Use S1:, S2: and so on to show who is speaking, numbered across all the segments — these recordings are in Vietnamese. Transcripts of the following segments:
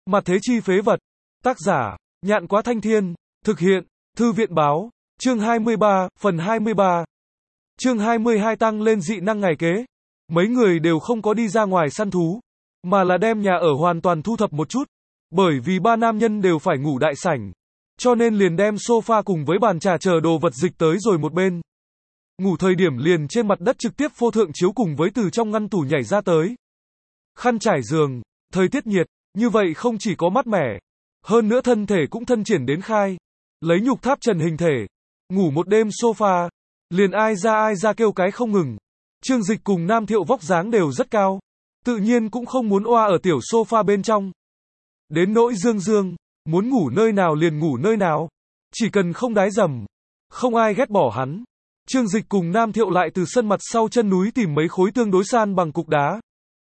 S1: Mặt thế chi phế vật. Tác giả, Nhạn Quá Thanh Thiên. Thực hiện, Thư viện Báo. Chương 23, phần 23. Chương 22 tăng lên dị năng ngày kế. Mấy người đều không có đi ra ngoài săn thú, mà là đem nhà ở hoàn toàn thu thập một chút. Bởi vì ba nam nhân đều phải ngủ đại sảnh, cho nên liền đem sofa cùng với bàn trà chờ đồ vật dịch tới rồi một bên. Ngủ thời điểm liền trên mặt đất trực tiếp phô thượng chiếu cùng với từ trong ngăn tủ nhảy ra tới. Khăn trải giường, thời tiết nhiệt, như vậy không chỉ có mát mẻ, hơn nữa thân thể cũng thân triển đến khai. Lấy nhục tháp trần hình thể, ngủ một đêm sofa, liền ai ra kêu cái không ngừng. Trương Dịch cùng Nam Thiệu vóc dáng đều rất cao, tự nhiên cũng không muốn oa ở tiểu sofa bên trong. Đến nỗi Dương Dương, muốn ngủ nơi nào liền ngủ nơi nào, chỉ cần không đái dầm, không ai ghét bỏ hắn. Trương Dịch cùng Nam Thiệu lại từ sân mặt sau chân núi tìm mấy khối tương đối san bằng cục đá.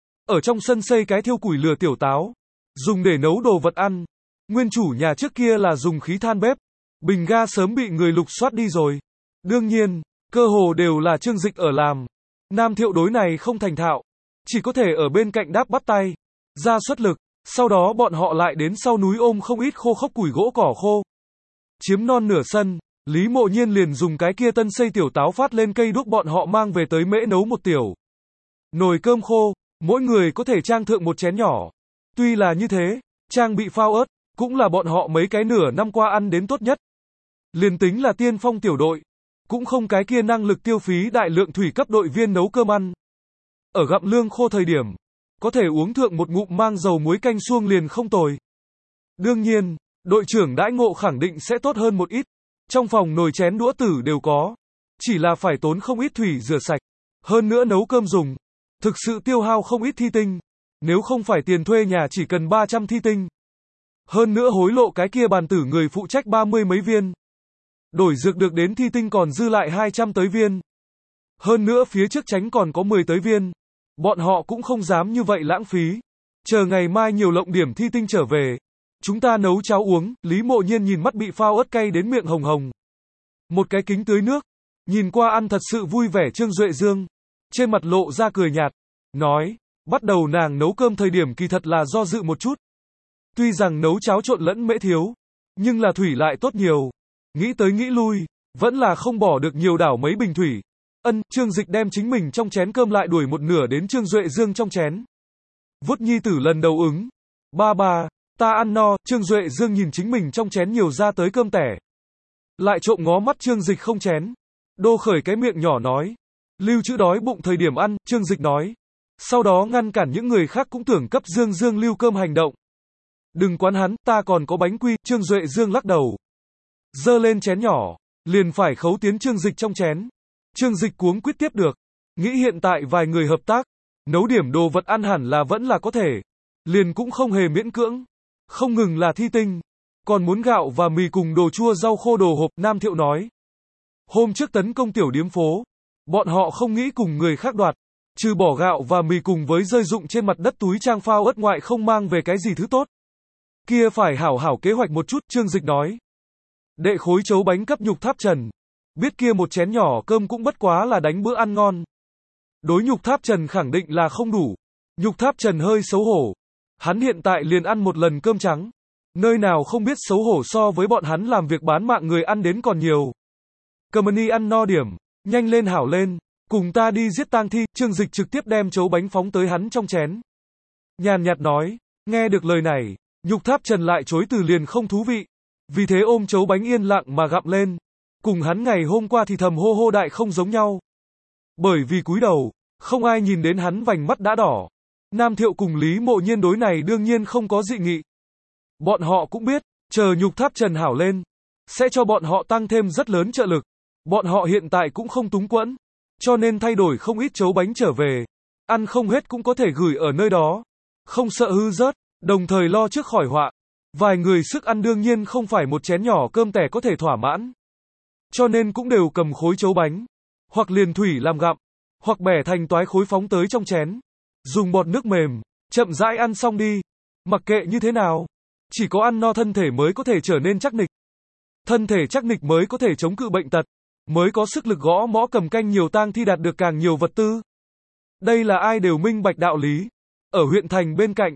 S1: Ở trong sân xây cái thiêu củi lửa tiểu táo, dùng để nấu đồ vật ăn. Nguyên chủ nhà trước kia là dùng khí than bếp, bình ga sớm bị người lục soát đi rồi. Đương nhiên, cơ hồ đều là Trương Dịch ở làm. Nam Thiệu đối này không thành thạo, chỉ có thể ở bên cạnh đáp bắt tay, ra xuất lực. Sau đó bọn họ lại đến sau núi ôm không ít khô khốc củi gỗ cỏ khô. Chiếm non nửa sân, Lý Mộ Nhiên liền dùng cái kia tân xây tiểu táo phát lên cây đuốc bọn họ mang về tới mễ nấu một tiểu nồi cơm khô, mỗi người có thể trang thượng một chén nhỏ. Tuy là như thế, trang bị phao ớt, cũng là bọn họ mấy cái nửa năm qua ăn đến tốt nhất. Liền tính là tiên phong tiểu đội, cũng không cái kia năng lực tiêu phí đại lượng thủy cấp đội viên nấu cơm ăn. Ở gặm lương khô thời điểm, có thể uống thượng một ngụm mang dầu muối canh suông liền không tồi. Đương nhiên, đội trưởng đãi ngộ khẳng định sẽ tốt hơn một ít. Trong phòng nồi chén đũa tử đều có, chỉ là phải tốn không ít thủy rửa sạch. Hơn nữa nấu cơm dùng, thực sự tiêu hao không ít thi tinh. Nếu không phải tiền thuê nhà chỉ cần 300 thi tinh. Hơn nữa hối lộ cái kia bàn tử người phụ trách 30 mấy viên. Đổi dược được đến thi tinh còn dư lại 200 tới viên. Hơn nữa phía trước tránh còn có 10 tới viên. Bọn họ cũng không dám như vậy lãng phí. Chờ ngày mai nhiều lộng điểm thi tinh trở về, chúng ta nấu cháo uống. Lý Mộ Nhiên nhìn mắt bị phao ớt cay đến miệng hồng hồng. Một cái kính tưới nước, nhìn qua ăn thật sự vui vẻ. Trương Duệ Dương trên mặt lộ ra cười nhạt, nói, bắt đầu nàng nấu cơm thời điểm kỳ thật là do dự một chút. Tuy rằng nấu cháo trộn lẫn mễ thiếu, nhưng là thủy lại tốt nhiều. Nghĩ tới nghĩ lui, vẫn là không bỏ được nhiều đảo mấy bình thủy. Trương Dịch đem chính mình trong chén cơm lại đuổi một nửa đến Trương Duệ Dương trong chén. Vuốt nhi tử lần đầu ứng. Ba, ta ăn no. Trương Duệ Dương nhìn chính mình trong chén nhiều ra tới cơm tẻ, lại trộm ngó mắt Trương Dịch không chén. Đô khởi cái miệng nhỏ nói, lưu trữ đói bụng thời điểm ăn. Trương Dịch nói, sau đó ngăn cản những người khác cũng tưởng cấp Dương Dương lưu cơm hành động. Đừng quán hắn, ta còn có bánh quy. Trương Duệ Dương lắc đầu, dơ lên chén nhỏ, liền phải khấu tiến Trương Dịch trong chén. Trương Dịch cuống quýt tiếp được, nghĩ hiện tại vài người hợp tác, nấu điểm đồ vật ăn hẳn là vẫn là có thể, liền cũng không hề miễn cưỡng. Không ngừng là thi tinh, còn muốn gạo và mì cùng đồ chua rau khô đồ hộp. Nam Thiệu nói, hôm trước tấn công tiểu điếm phố, bọn họ không nghĩ cùng người khác đoạt, trừ bỏ gạo và mì cùng với rơi dụng trên mặt đất túi trang phao ớt ngoại không mang về cái gì thứ tốt. Kia phải hảo hảo kế hoạch một chút. Trương Dịch nói, đệ khối chấu bánh cấp nhục tháp trần, biết kia một chén nhỏ cơm cũng bất quá là đánh bữa ăn ngon. Đối nhục tháp trần khẳng định là không đủ. Nhục tháp trần hơi xấu hổ, hắn hiện tại liền ăn một lần cơm trắng, nơi nào không biết xấu hổ so với bọn hắn làm việc bán mạng người ăn đến còn nhiều. Cầm ăn no điểm, nhanh lên hảo lên, cùng ta đi giết tang thi. Trương Dịch trực tiếp đem chấu bánh phóng tới hắn trong chén, nhàn nhạt nói. Nghe được lời này, nhục tháp trần lại chối từ liền không thú vị, vì thế ôm chấu bánh yên lặng mà gặm lên. Cùng hắn ngày hôm qua thì thầm hô hô đại không giống nhau. Bởi vì cúi đầu, không ai nhìn đến hắn vành mắt đã đỏ. Nam Thiệu cùng Lý Mộ Nhiên đối này đương nhiên không có dị nghị. Bọn họ cũng biết, chờ nhục tháp trần hảo lên, sẽ cho bọn họ tăng thêm rất lớn trợ lực. Bọn họ hiện tại cũng không túng quẫn, cho nên thay đổi không ít chấu bánh trở về. Ăn không hết cũng có thể gửi ở nơi đó, không sợ hư rớt, đồng thời lo trước khỏi họa. Vài người sức ăn đương nhiên không phải một chén nhỏ cơm tẻ có thể thỏa mãn, cho nên cũng đều cầm khối chấu bánh, hoặc liền thủy làm gặm, hoặc bẻ thành toái khối phóng tới trong chén, dùng bọt nước mềm, chậm rãi ăn xong đi. Mặc kệ như thế nào, chỉ có ăn no thân thể mới có thể trở nên chắc nịch. Thân thể chắc nịch mới có thể chống cự bệnh tật, mới có sức lực gõ mõ cầm canh nhiều tang thi đạt được càng nhiều vật tư. Đây là ai đều minh bạch đạo lý. Ở huyện thành bên cạnh,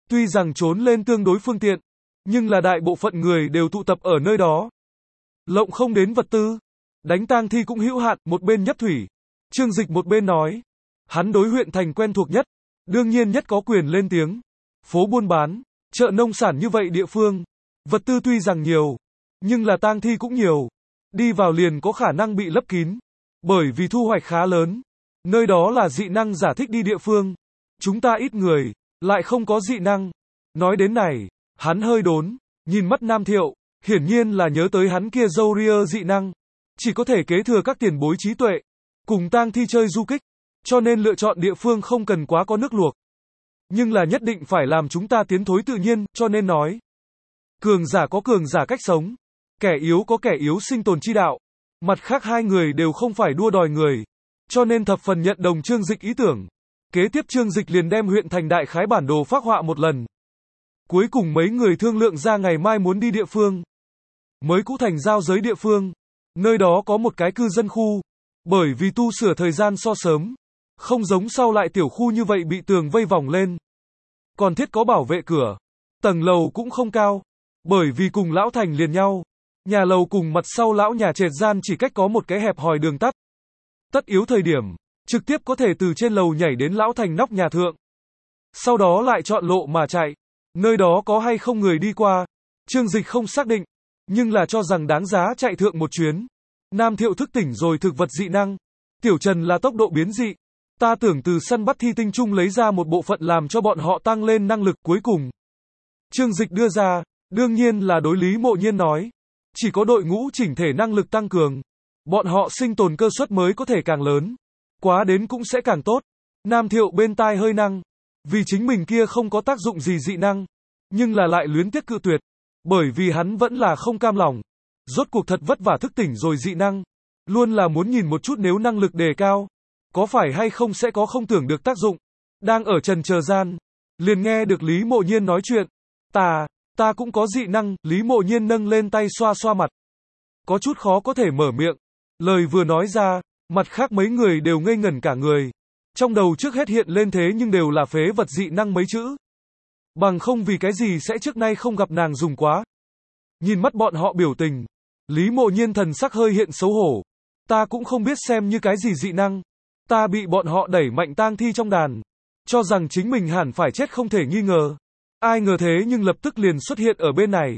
S1: Tuy rằng trốn lên tương đối phương tiện, nhưng là đại bộ phận người đều tụ tập ở nơi đó. Lộng không đến vật tư, đánh tang thi cũng hữu hạn, một bên nhấp thủy. Trương Dịch một bên nói, hắn đối huyện thành quen thuộc nhất, đương nhiên nhất có quyền lên tiếng. Phố buôn bán, chợ nông sản như vậy địa phương, vật tư tuy rằng nhiều, nhưng là tang thi cũng nhiều. Đi vào liền có khả năng bị lấp kín, bởi vì thu hoạch khá lớn. Nơi đó là dị năng giả thích đi địa phương. Chúng ta ít người, lại không có dị năng. Nói đến này, hắn hơi đốn, nhìn mắt Nam Thiệu, hiển nhiên là nhớ tới hắn kia râu ria dị năng. Chỉ có thể kế thừa các tiền bối trí tuệ, cùng tang thi chơi du kích, cho nên lựa chọn địa phương không cần quá có nước luộc. Nhưng là nhất định phải làm chúng ta tiến thối tự nhiên, cho nên nói. Cường giả có cường giả cách sống, kẻ yếu có kẻ yếu sinh tồn chi đạo. Mặt khác hai người đều không phải đua đòi người, cho nên thập phần nhận đồng Trương Dịch ý tưởng. Kế tiếp Trương Dịch liền đem huyện thành đại khái bản đồ phác họa một lần. Cuối cùng mấy người thương lượng ra ngày mai muốn đi địa phương. Mới cũ thành giao giới địa phương. Nơi đó có một cái cư dân khu. Bởi vì tu sửa thời gian so sớm, không giống sau lại tiểu khu như vậy bị tường vây vòng lên. Còn thiết có bảo vệ cửa. Tầng lầu cũng không cao. Bởi vì cùng lão thành liền nhau. Nhà lầu cùng mặt sau lão nhà trệt gian chỉ cách có một cái hẹp hòi đường tắt. Tất yếu thời điểm, trực tiếp có thể từ trên lầu nhảy đến lão thành nóc nhà thượng. Sau đó lại chọn lộ mà chạy. Nơi đó có hay không người đi qua, Trương Dịch không xác định, nhưng là cho rằng đáng giá chạy thượng một chuyến. Nam Thiệu thức tỉnh rồi thực vật dị năng. Tiểu Trần là tốc độ biến dị. Ta tưởng từ săn bắt thi tinh chung lấy ra một bộ phận làm cho bọn họ tăng lên năng lực cuối cùng. Trương Dịch đưa ra, đương nhiên là đối Lý Mộ Nhiên nói. Chỉ có đội ngũ chỉnh thể năng lực tăng cường, bọn họ sinh tồn cơ suất mới có thể càng lớn. Quá đến cũng sẽ càng tốt. Nam Thiệu bên tai hơi năng. Vì chính mình kia không có tác dụng gì dị năng. Nhưng là lại luyến tiếc cự tuyệt. Bởi vì hắn vẫn là không cam lòng. Rốt cuộc thật vất vả thức tỉnh rồi dị năng. Luôn là muốn nhìn một chút nếu năng lực đề cao. Có phải hay không sẽ có không tưởng được tác dụng. Đang ở trần chờ gian. Liền nghe được Lý Mộ Nhiên nói chuyện. Ta cũng có dị năng. Lý Mộ Nhiên nâng lên tay xoa xoa mặt. Có chút khó có thể mở miệng. Lời vừa nói ra, mặt khác mấy người đều ngây ngẩn cả người. Trong đầu trước hết hiện lên thế nhưng đều là phế vật dị năng mấy chữ. Bằng không vì cái gì sẽ trước nay không gặp nàng dùng quá. Nhìn mắt bọn họ biểu tình. Lý Mộ Nhiên thần sắc hơi hiện xấu hổ. Ta cũng không biết xem như cái gì dị năng. Ta bị bọn họ đẩy mạnh tang thi trong đàn. Cho rằng chính mình hẳn phải chết không thể nghi ngờ. Ai ngờ thế nhưng lập tức liền xuất hiện ở bên này.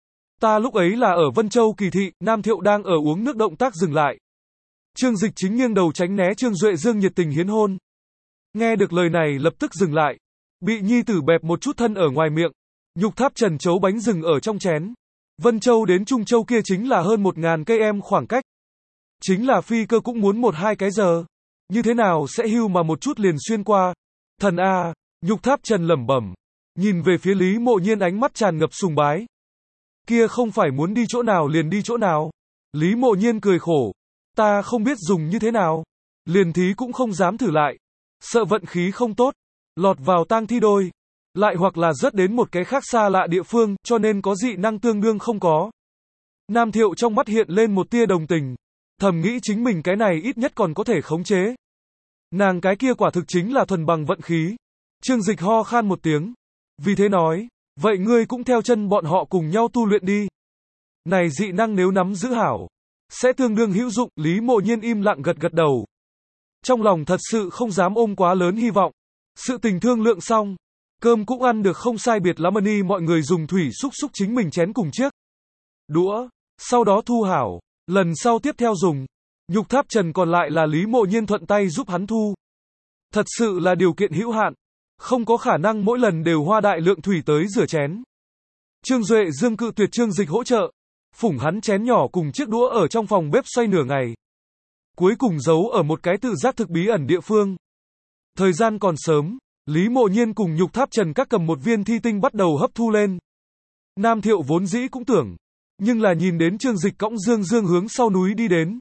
S1: Ta lúc ấy là ở Vân Châu Kỳ Thị, Nam Thiệu đang ở uống nước động tác dừng lại. Trương Dịch chính nghiêng đầu tránh né Trương Duệ Dương nhiệt tình hiến hôn. Nghe được lời này lập tức dừng lại. Bị nhi tử bẹp một chút thân ở ngoài miệng. Nhục tháp trần chấu bánh rừng ở trong chén. Vân Châu đến Trung Châu kia chính là hơn 1000 cây em khoảng cách. Chính là phi cơ cũng muốn 1-2 cái giờ. Như thế nào sẽ hưu mà một chút liền xuyên qua. Thần a, nhục tháp trần lẩm bẩm. Nhìn về phía Lý Mộ Nhiên ánh mắt tràn ngập sùng bái. Kia không phải muốn đi chỗ nào liền đi chỗ nào. Lý Mộ Nhiên cười khổ. Ta không biết dùng như thế nào. Liền thí cũng không dám thử lại. Sợ vận khí không tốt. Lọt vào tang thi đôi. Lại hoặc là rớt đến một cái khác xa lạ địa phương, cho nên có dị năng tương đương không có. Nam Thiệu trong mắt hiện lên một tia đồng tình. Thầm nghĩ chính mình cái này ít nhất còn có thể khống chế. Nàng cái kia quả thực chính là thuần bằng vận khí. Trương Dịch ho khan một tiếng. Vì thế nói, vậy ngươi cũng theo chân bọn họ cùng nhau tu luyện đi. Này dị năng nếu nắm giữ hảo, sẽ tương đương hữu dụng. Lý Mộ Nhiên im lặng gật gật đầu. Trong lòng thật sự không dám ôm quá lớn hy vọng. Sự tình thương lượng xong, cơm cũng ăn được không sai biệt lắm, mọi người dùng thủy xúc xúc chính mình chén cùng chiếc đũa, sau đó thu hảo, lần sau tiếp theo dùng. Nhục tháp trần còn lại là Lý Mộ Nhiên thuận tay giúp hắn thu. Thật sự là điều kiện hữu hạn, không có khả năng mỗi lần đều hoa đại lượng thủy tới rửa chén. Trương Duệ Dương cự tuyệt Trương Dịch hỗ trợ, phủng hắn chén nhỏ cùng chiếc đũa ở trong phòng bếp xoay nửa ngày. Cuối cùng giấu ở một cái tự giác thực bí ẩn địa phương. Thời gian còn sớm, Lý Mộ Nhiên cùng nhục tháp trần các cầm một viên thi tinh bắt đầu hấp thu lên. Nam Thiệu vốn dĩ cũng tưởng, nhưng là nhìn đến Trương Dịch cõng Dương hướng sau núi đi đến.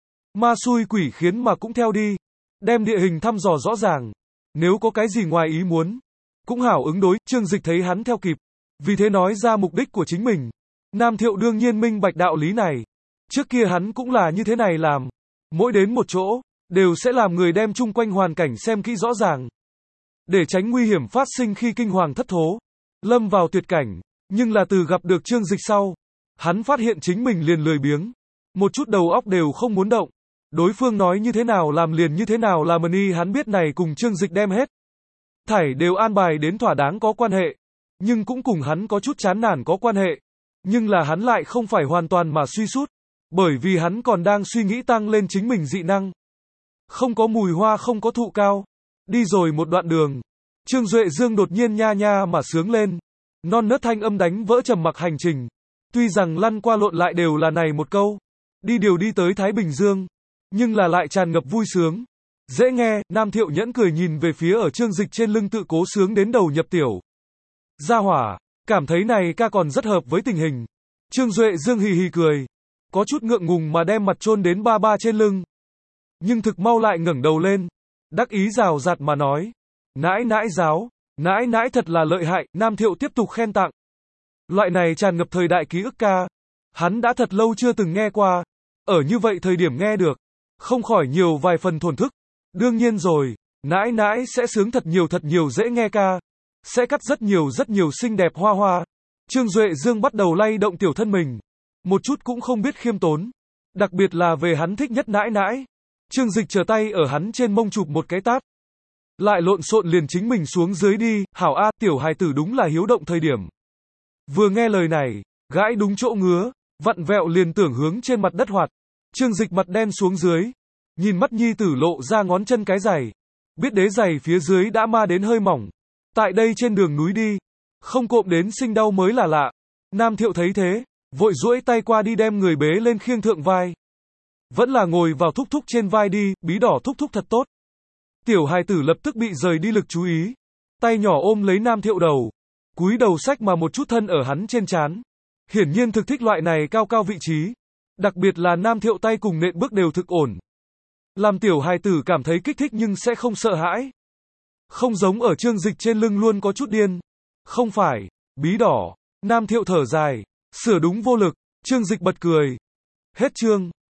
S1: Ma xui quỷ khiến mà cũng theo đi, đem địa hình thăm dò rõ ràng. Nếu có cái gì ngoài ý muốn, cũng hảo ứng đối. Trương Dịch thấy hắn theo kịp, vì thế nói ra mục đích của chính mình. Nam Thiệu đương nhiên minh bạch đạo lý này. Trước kia hắn cũng là như thế này làm. Mỗi đến một chỗ, đều sẽ làm người đem chung quanh hoàn cảnh xem kỹ rõ ràng. Để tránh nguy hiểm phát sinh khi kinh hoàng thất thố. lâm vào tuyệt cảnh, nhưng là từ gặp được Trương Dịch sau, hắn phát hiện chính mình liền lười biếng, một chút đầu óc đều không muốn động. Đối phương nói như thế nào làm liền như thế nào làm y hắn biết này cùng Trương Dịch đem hết. Thảy đều an bài đến thỏa đáng có quan hệ, nhưng cũng cùng hắn có chút chán nản có quan hệ. Nhưng là hắn lại không phải hoàn toàn mà suy sút, bởi vì hắn còn đang suy nghĩ tăng lên chính mình dị năng. Không có mùi hoa không có thụ cao. Đi rồi một đoạn đường, Trương Duệ Dương đột nhiên nha nha mà sướng lên. Non nớt thanh âm đánh vỡ trầm mặc hành trình. Tuy rằng lăn qua lộn lại đều là này một câu. Đi điều đi tới Thái Bình Dương. Nhưng là lại tràn ngập vui sướng. Dễ nghe, Nam Thiệu nhẫn cười nhìn về phía ở Trương Dịch trên lưng tự cố sướng đến đầu nhập tiểu. Gia hỏa, cảm thấy này ca còn rất hợp với tình hình. Trương Duệ Dương hì hì cười. Có chút ngượng ngùng mà đem mặt chôn đến ba ba trên lưng. Nhưng thực mau lại ngẩng đầu lên. Đắc ý rào rạt mà nói. Nãi nãi giáo, nãi nãi thật là lợi hại, Nam Thiệu tiếp tục khen tặng. Loại này tràn ngập thời đại ký ức ca. Hắn đã thật lâu chưa từng nghe qua. Ở như vậy thời điểm nghe được. Không khỏi nhiều vài phần thổn thức. Đương nhiên rồi, nãi nãi sẽ sướng thật nhiều dễ nghe ca. Sẽ cắt rất nhiều xinh đẹp hoa hoa. Trương Duệ Dương bắt đầu lay động tiểu thân mình. Một chút cũng không biết khiêm tốn. Đặc biệt là về hắn thích nhất nãi nãi. Trương Dịch trở tay ở hắn trên mông chụp một cái tát. Lại lộn xộn liền chính mình xuống dưới đi, hảo a, tiểu hài tử đúng là hiếu động thời điểm. Vừa nghe lời này, gãi đúng chỗ ngứa, vặn vẹo liền tưởng hướng trên mặt đất hoạt. Trương Dịch mặt đen xuống dưới, nhìn mắt nhi tử lộ ra ngón chân cái giày. Biết đế giày phía dưới đã ma đến hơi mỏng. Tại đây trên đường núi đi, không cộm đến sinh đau mới là lạ. Nam Thiệu thấy thế, vội duỗi tay qua đi đem người bế lên khiêng thượng vai. Vẫn là ngồi vào thúc thúc trên vai đi, bí đỏ thúc thúc thật tốt. Tiểu hài tử lập tức bị rời đi lực chú ý. Tay nhỏ ôm lấy Nam Thiệu đầu. Cúi đầu xách mà một chút thân ở hắn trên trán. Hiển nhiên thực thích loại này cao cao vị trí. Đặc biệt là Nam Thiệu tay cùng nện bước đều thực ổn. Làm tiểu hài tử cảm thấy kích thích nhưng sẽ không sợ hãi. Không giống ở Trương Dịch trên lưng luôn có chút điên. Không phải, bí đỏ. Nam Thiệu thở dài. Sửa đúng vô lực. Trương Dịch bật cười. Hết chương.